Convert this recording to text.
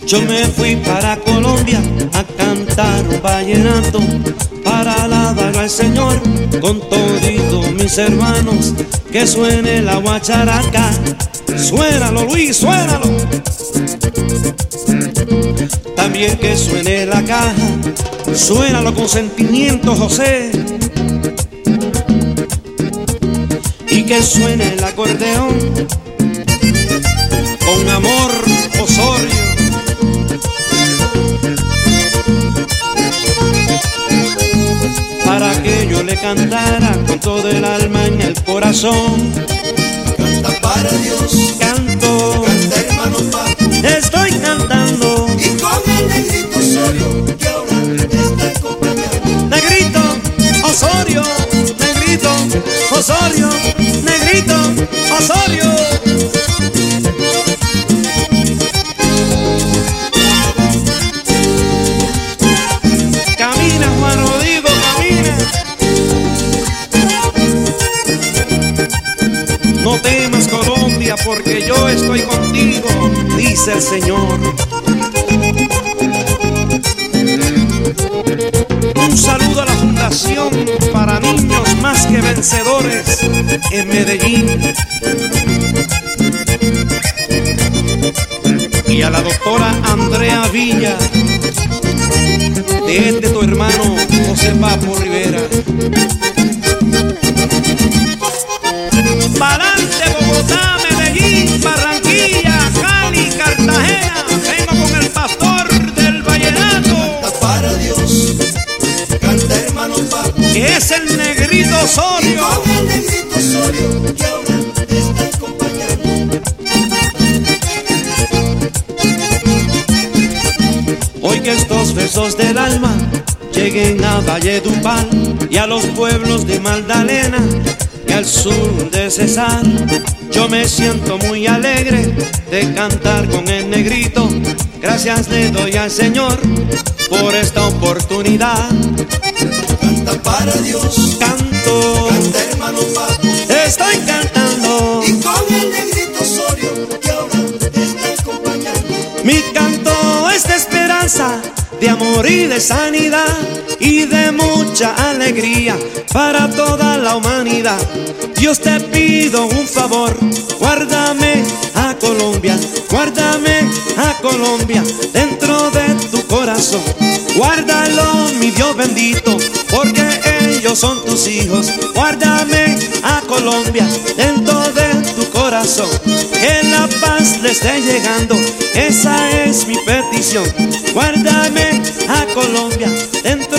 Yo me fui para Colombia a cantar un vallenato para alabar al Señor con toditos mis hermanos. Que suene la guacharaca, suénalo Luis, suénalo. También que suene la caja, suénalo con sentimiento José. Y que suene el acordeón con amor Osorio. Para que yo le cantara con todo el alma en el corazón. Canta para Dios, Canto, canta hermano Paco, estoy cantando. y con el negrito Osorio que ahora está acompañando. Negrito, Osorio, negrito, Osorio, negrito, Osorio. Camina Juan Rodrigo, camina. No temas Colombia porque yo estoy contigo, dice el Señor. Un saludo a la Fundación para Niños Más que Vencedores en Medellín. Y a la doctora Andrea Villa, de tu hermano José Papo Rivera. Pa'lante Bogotá, Medellín, Barranquilla, Cali, Cartagena. Vengo con el pastor del vallenato, Canta para Dios, canta hermano Paco, que es el negrito y Osorio. con el negrito Osorio que ahora está acompañando. Hoy que estos versos del alma lleguen a Valledupar y a los pueblos de Magdalena y al sur de Cesar, yo me siento muy alegre de cantar con el negrito. Gracias le doy al Señor por esta oportunidad. Canta para Dios, Canto, canta hermano Paco, estoy cantando. y con el negrito Osorio que ahora está acompañando. Mi canto es de esperanza, de amor y de sanidad y de mucha alegría para toda la humanidad. Dios te pido un favor, guárdame a Colombia, guárdame a Colombia dentro de tu corazón. Guárdalo, mi Dios bendito, porque ellos son tus hijos. Guárdame a Colombia dentro de tu corazón. Que la paz le esté llegando, esa es mi petición. Guárdame a Colombia dentro